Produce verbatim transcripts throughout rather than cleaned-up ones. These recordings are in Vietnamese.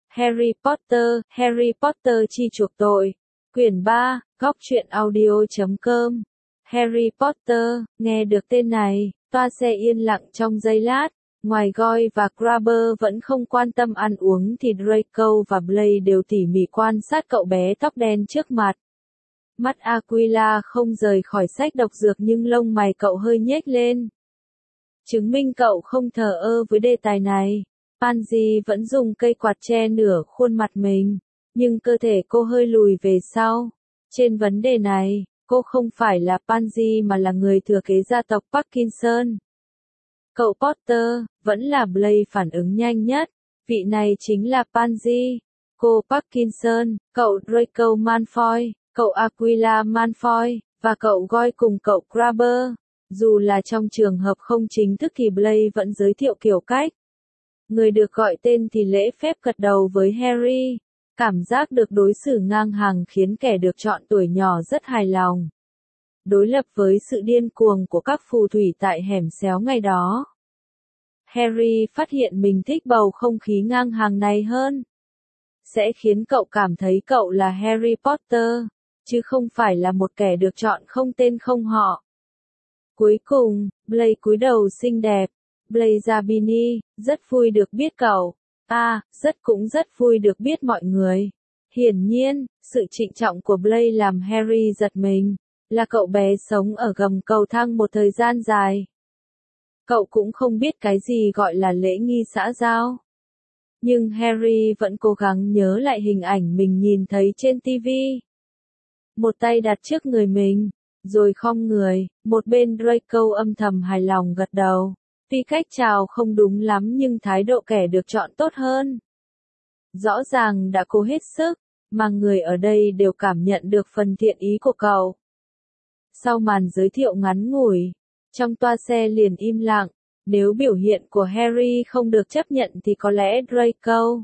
Harry Potter, Harry Potter chi chuộc tội. Quyển ba, góc truyện audio chấm com. Harry Potter, nghe được tên này, toa xe yên lặng trong giây lát. Ngoài Goyle và Crabber vẫn không quan tâm ăn uống thì Draco và Blaise đều tỉ mỉ quan sát cậu bé tóc đen trước mặt. Mắt Aquila không rời khỏi sách độc dược nhưng lông mày cậu hơi nhếch lên. Chứng minh cậu không thờ ơ với đề tài này. Pansy vẫn dùng cây quạt che nửa khuôn mặt mình, nhưng cơ thể cô hơi lùi về sau. Trên vấn đề này, cô không phải là Pansy mà là người thừa kế gia tộc Parkinson. Cậu Potter, vẫn là Blaise phản ứng nhanh nhất. Vị này chính là Pansy. Cô Parkinson, cậu Draco Malfoy, cậu Aquila Malfoy, và cậu Goyle cùng cậu Crabber. Dù là trong trường hợp không chính thức thì Blaise vẫn giới thiệu kiểu cách. Người được gọi tên thì lễ phép gật đầu với Harry. Cảm giác được đối xử ngang hàng khiến kẻ được chọn tuổi nhỏ rất hài lòng. Đối lập với sự điên cuồng của các phù thủy tại hẻm xéo ngày đó, Harry phát hiện mình thích bầu không khí ngang hàng này hơn. Sẽ khiến cậu cảm thấy cậu là Harry Potter, chứ không phải là một kẻ được chọn không tên không họ. Cuối cùng, Blaise cúi đầu xinh đẹp. Blaise Zabini, rất vui được biết cậu. À, rất cũng rất vui được biết mọi người. Hiển nhiên, sự trịnh trọng của Blaise làm Harry giật mình. Là cậu bé sống ở gầm cầu thang một thời gian dài. Cậu cũng không biết cái gì gọi là lễ nghi xã giao. Nhưng Harry vẫn cố gắng nhớ lại hình ảnh mình nhìn thấy trên ti vi. Một tay đặt trước người mình, rồi khom người, một bên Draco âm thầm hài lòng gật đầu. Tuy cách chào không đúng lắm nhưng thái độ kẻ được chọn tốt hơn. Rõ ràng đã cố hết sức, mà người ở đây đều cảm nhận được phần thiện ý của cậu. Sau màn giới thiệu ngắn ngủi, trong toa xe liền im lặng. Nếu biểu hiện của Harry không được chấp nhận thì có lẽ Draco,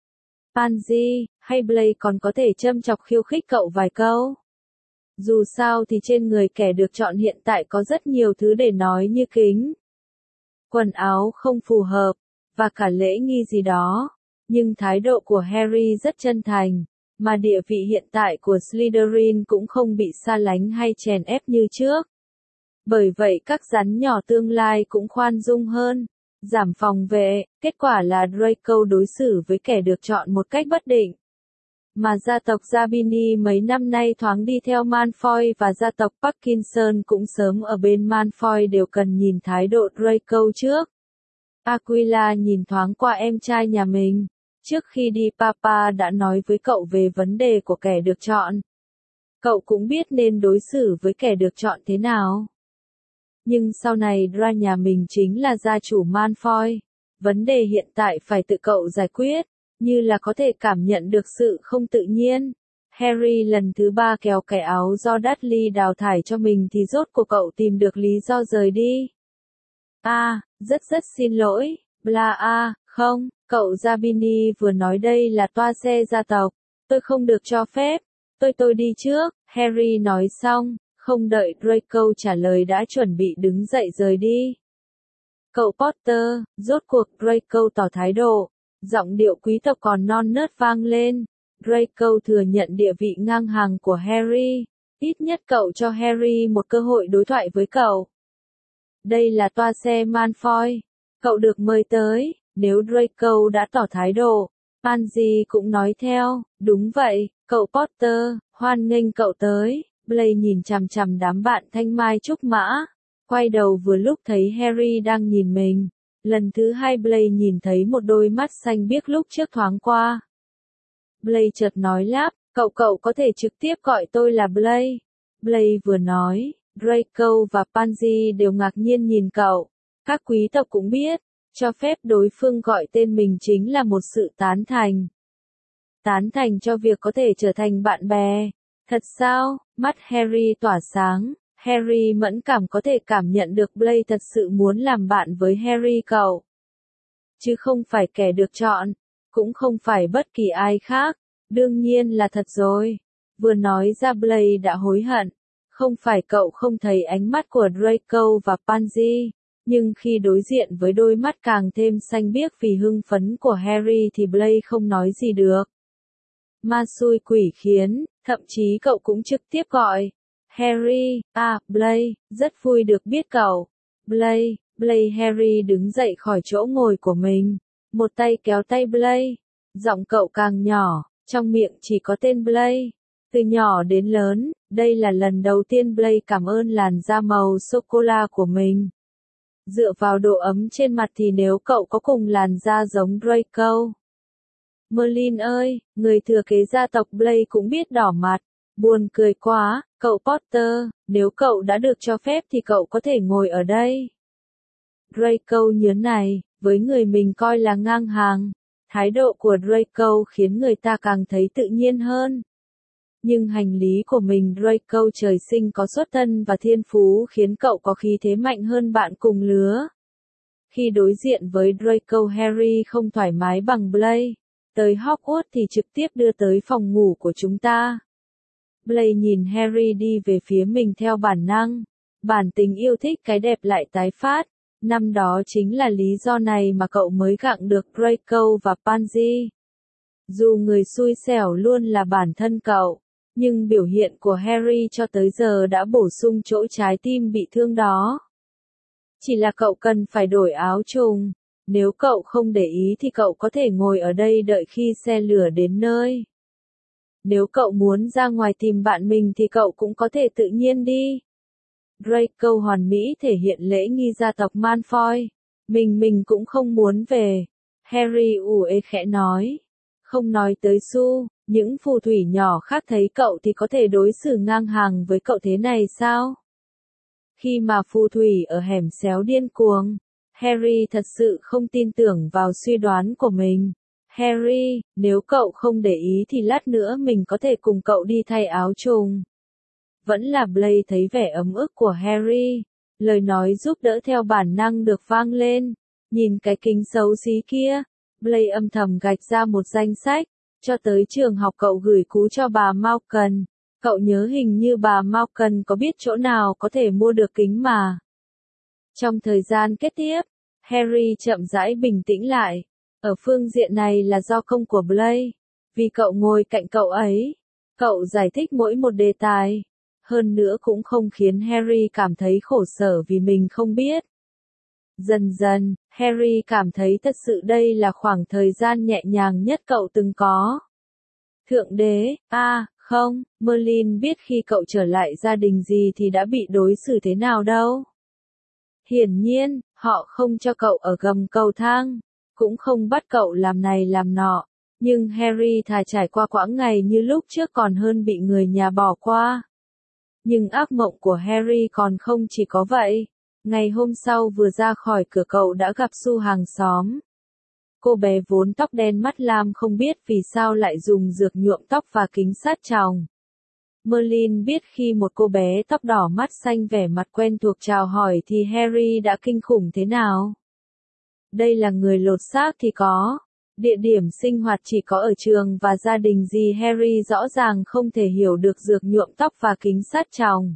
Pansy, hay Blaise còn có thể châm chọc khiêu khích cậu vài câu. Dù sao thì trên người kẻ được chọn hiện tại có rất nhiều thứ để nói như kính, quần áo không phù hợp, và cả lễ nghi gì đó. Nhưng thái độ của Harry rất chân thành, mà địa vị hiện tại của Slytherin cũng không bị xa lánh hay chèn ép như trước. Bởi vậy các rắn nhỏ tương lai cũng khoan dung hơn, giảm phòng vệ. Kết quả là Draco đối xử với kẻ được chọn một cách bất định. Mà gia tộc Zabini mấy năm nay thoáng đi theo Malfoy và gia tộc Parkinson cũng sớm ở bên Malfoy đều cần nhìn thái độ Draco trước. Aquila nhìn thoáng qua em trai nhà mình. Trước khi đi Papa đã nói với cậu về vấn đề của kẻ được chọn. Cậu cũng biết nên đối xử với kẻ được chọn thế nào. Nhưng sau này Dra nhà mình chính là gia chủ Malfoy. Vấn đề hiện tại phải tự cậu giải quyết, như là có thể cảm nhận được sự không tự nhiên. Harry lần thứ ba kéo cái áo do Dudley đào thải cho mình thì rốt cuộc cậu tìm được lý do rời đi. À, rất rất xin lỗi, bla a, không, cậu Zabini vừa nói đây là toa xe gia tộc, tôi không được cho phép, tôi tôi đi trước, Harry nói xong, không đợi Draco trả lời đã chuẩn bị đứng dậy rời đi. Cậu Potter, rốt cuộc Draco tỏ thái độ, giọng điệu quý tộc còn non nớt vang lên. Draco thừa nhận địa vị ngang hàng của Harry, ít nhất cậu cho Harry một cơ hội đối thoại với cậu. Đây là toa xe Malfoy, cậu được mời tới. Nếu Draco đã tỏ thái độ, Pansy cũng nói theo, đúng vậy, cậu Potter, hoan nghênh cậu tới. Blaise nhìn chằm chằm đám bạn thanh mai trúc mã, quay đầu vừa lúc thấy Harry đang nhìn mình. Lần thứ hai Blaise nhìn thấy một đôi mắt xanh biếc lúc trước thoáng qua. Blaise chợt nói lắp, cậu cậu có thể trực tiếp gọi tôi là Blaise. Blaise vừa nói, Draco và Pansy đều ngạc nhiên nhìn cậu. Các quý tộc cũng biết, cho phép đối phương gọi tên mình chính là một sự tán thành. Tán thành cho việc có thể trở thành bạn bè. Thật sao? Mắt Harry tỏa sáng. Harry mẫn cảm có thể cảm nhận được Blaise thật sự muốn làm bạn với Harry cậu. Chứ không phải kẻ được chọn. Cũng không phải bất kỳ ai khác. Đương nhiên là thật rồi. Vừa nói ra Blaise đã hối hận. Không phải cậu không thấy ánh mắt của Draco và Pansy. Nhưng khi đối diện với đôi mắt càng thêm xanh biếc vì hưng phấn của Harry thì Blaise không nói gì được. Ma xui quỷ khiến, thậm chí cậu cũng trực tiếp gọi. Harry, à, Blaise, rất vui được biết cậu. Blaise, Blaise Harry đứng dậy khỏi chỗ ngồi của mình. Một tay kéo tay Blaise. Giọng cậu càng nhỏ, trong miệng chỉ có tên Blaise. Từ nhỏ đến lớn, đây là lần đầu tiên Blaise cảm ơn làn da màu sô-cô-la của mình. Dựa vào độ ấm trên mặt thì nếu cậu có cùng làn da giống Draco. Merlin ơi, người thừa kế gia tộc Blaise cũng biết đỏ mặt. Buồn cười quá, cậu Potter, nếu cậu đã được cho phép thì cậu có thể ngồi ở đây. Draco nhớn này, với người mình coi là ngang hàng. Thái độ của Draco khiến người ta càng thấy tự nhiên hơn. Nhưng hành lý của mình Draco trời sinh có xuất thân và thiên phú khiến cậu có khí thế mạnh hơn bạn cùng lứa. Khi đối diện với Draco Harry không thoải mái bằng Blaise. Tới Hogwarts thì trực tiếp đưa tới phòng ngủ của chúng ta. Blaise nhìn Harry đi về phía mình theo bản năng. Bản tính yêu thích cái đẹp lại tái phát. Năm đó chính là lý do này mà cậu mới gặng được Draco và Pansy. Dù người xui xẻo luôn là bản thân cậu, nhưng biểu hiện của Harry cho tới giờ đã bổ sung chỗ trái tim bị thương đó. Chỉ là cậu cần phải đổi áo trùng. Nếu cậu không để ý thì cậu có thể ngồi ở đây đợi khi xe lửa đến nơi. Nếu cậu muốn ra ngoài tìm bạn mình thì cậu cũng có thể tự nhiên đi. Draco hoàn mỹ thể hiện lễ nghi gia tộc Malfoy. Mình mình cũng không muốn về. Harry ủ ê khẽ nói. Không nói tới Su, những phù thủy nhỏ khác thấy cậu thì có thể đối xử ngang hàng với cậu thế này sao? Khi mà phù thủy ở hẻm xéo điên cuồng, Harry thật sự không tin tưởng vào suy đoán của mình. Harry, nếu cậu không để ý thì lát nữa mình có thể cùng cậu đi thay áo trùng. Vẫn là Blaise thấy vẻ ấm ức của Harry. Lời nói giúp đỡ theo bản năng được vang lên. Nhìn cái kính xấu xí kia. Blaise âm thầm gạch ra một danh sách. Cho tới trường học cậu gửi cú cho bà Malkin. Cậu nhớ hình như bà Malkin có biết chỗ nào có thể mua được kính mà. Trong thời gian kế tiếp, Harry chậm rãi bình tĩnh lại. Ở phương diện này là do công của Blaise. Vì cậu ngồi cạnh cậu ấy. Cậu giải thích mỗi một đề tài. Hơn nữa cũng không khiến Harry cảm thấy khổ sở vì mình không biết. Dần dần, Harry cảm thấy thật sự đây là khoảng thời gian nhẹ nhàng nhất cậu từng có. Thượng đế, a à, không, Merlin biết khi cậu trở lại gia đình gì thì đã bị đối xử thế nào đâu. Hiển nhiên, họ không cho cậu ở gầm cầu thang, cũng không bắt cậu làm này làm nọ. Nhưng Harry thà trải qua quãng ngày như lúc trước còn hơn bị người nhà bỏ qua. Nhưng ác mộng của Harry còn không chỉ có vậy. Ngày hôm sau vừa ra khỏi cửa cậu đã gặp Su hàng xóm. Cô bé vốn tóc đen mắt lam không biết vì sao lại dùng dược nhuộm tóc và kính sát tròng. Merlin biết khi một cô bé tóc đỏ mắt xanh vẻ mặt quen thuộc chào hỏi thì Harry đã kinh khủng thế nào. Đây là người lột xác thì có. Địa điểm sinh hoạt chỉ có ở trường và gia đình gì Harry rõ ràng không thể hiểu được dược nhuộm tóc và kính sát tròng.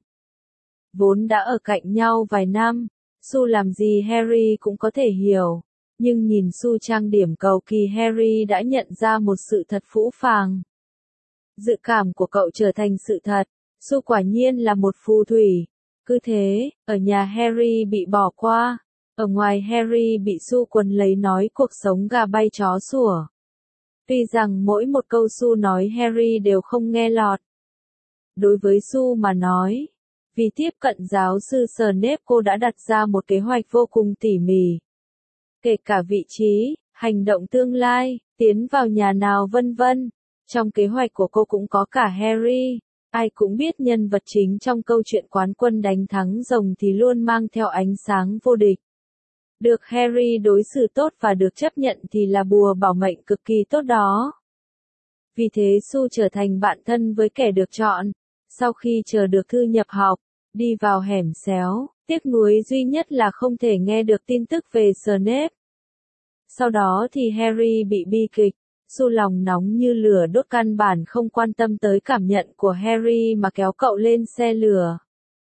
Vốn đã ở cạnh nhau vài năm, Su làm gì Harry cũng có thể hiểu. Nhưng nhìn Su trang điểm cầu kỳ Harry đã nhận ra một sự thật phũ phàng. Dự cảm của cậu trở thành sự thật, Su quả nhiên là một phù thủy. Cứ thế, ở nhà Harry bị bỏ qua. Ở ngoài Harry bị Su quấn lấy nói cuộc sống gà bay chó sủa. Tuy rằng mỗi một câu Su nói Harry đều không nghe lọt. Đối với Su mà nói, vì tiếp cận giáo sư Snape cô đã đặt ra một kế hoạch vô cùng tỉ mỉ. Kể cả vị trí, hành động tương lai, tiến vào nhà nào vân vân. Trong kế hoạch của cô cũng có cả Harry. Ai cũng biết nhân vật chính trong câu chuyện quán quân đánh thắng rồng thì luôn mang theo ánh sáng vô địch. Được Harry đối xử tốt và được chấp nhận thì là bùa bảo mệnh cực kỳ tốt đó. Vì thế Su trở thành bạn thân với kẻ được chọn. Sau khi chờ được thư nhập học, đi vào hẻm xéo, tiếc nuối duy nhất là không thể nghe được tin tức về Snape. Sau đó thì Harry bị bi kịch. Su lòng nóng như lửa đốt căn bản không quan tâm tới cảm nhận của Harry mà kéo cậu lên xe lửa.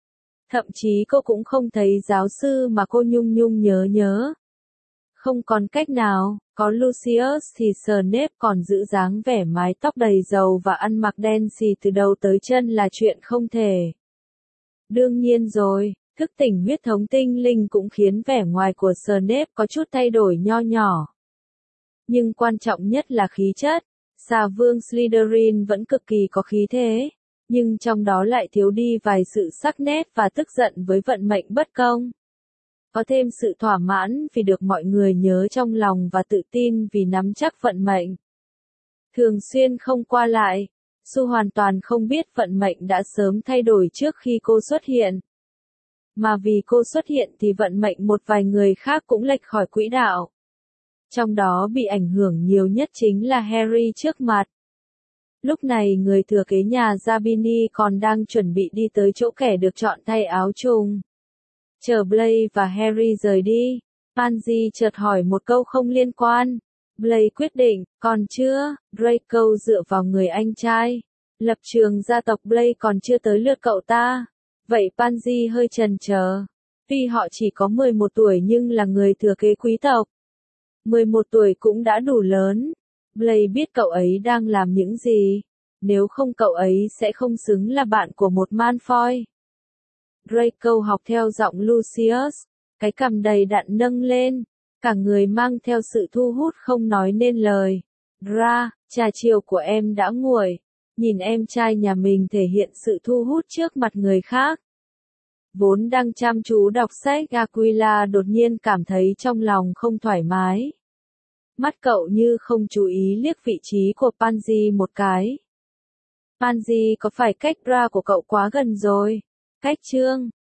Thậm chí cô cũng không thấy giáo sư mà cô nhung nhung nhớ nhớ. Không còn cách nào, có Lucius thì Snape còn giữ dáng vẻ mái tóc đầy râu và ăn mặc đen xì từ đầu tới chân là chuyện không thể. Đương nhiên rồi, thức tỉnh huyết thống tinh linh cũng khiến vẻ ngoài của Snape có chút thay đổi nho nhỏ. Nhưng quan trọng nhất là khí chất, xà vương Slytherin vẫn cực kỳ có khí thế, nhưng trong đó lại thiếu đi vài sự sắc nét và tức giận với vận mệnh bất công. Có thêm sự thỏa mãn vì được mọi người nhớ trong lòng và tự tin vì nắm chắc vận mệnh. Thường xuyên không qua lại, Su hoàn toàn không biết vận mệnh đã sớm thay đổi trước khi cô xuất hiện. Mà vì cô xuất hiện thì vận mệnh một vài người khác cũng lệch khỏi quỹ đạo. Trong đó bị ảnh hưởng nhiều nhất chính là Harry trước mặt. Lúc này người thừa kế nhà Zabini còn đang chuẩn bị đi tới chỗ kẻ được chọn thay áo trùng. Chờ Blake và Harry rời đi, Pansy chợt hỏi một câu không liên quan. Blake quyết định, còn chưa, Draco dựa vào người anh trai. Lập trường gia tộc Blake còn chưa tới lượt cậu ta. Vậy Pansy hơi chần chờ. Tuy họ chỉ có mười một tuổi nhưng là người thừa kế quý tộc. mười một tuổi cũng đã đủ lớn. Blake biết cậu ấy đang làm những gì. Nếu không cậu ấy sẽ không xứng là bạn của một Malfoy. Draco học theo giọng Lucius, cái cằm đầy đặn nâng lên, cả người mang theo sự thu hút không nói nên lời. Ra, trà chiều của em đã nguội, nhìn em trai nhà mình thể hiện sự thu hút trước mặt người khác. Vốn đang chăm chú đọc sách, Aquila đột nhiên cảm thấy trong lòng không thoải mái. Mắt cậu như không chú ý liếc vị trí của Pansy một cái. Pansy có phải cách ra của cậu quá gần rồi? Cách chương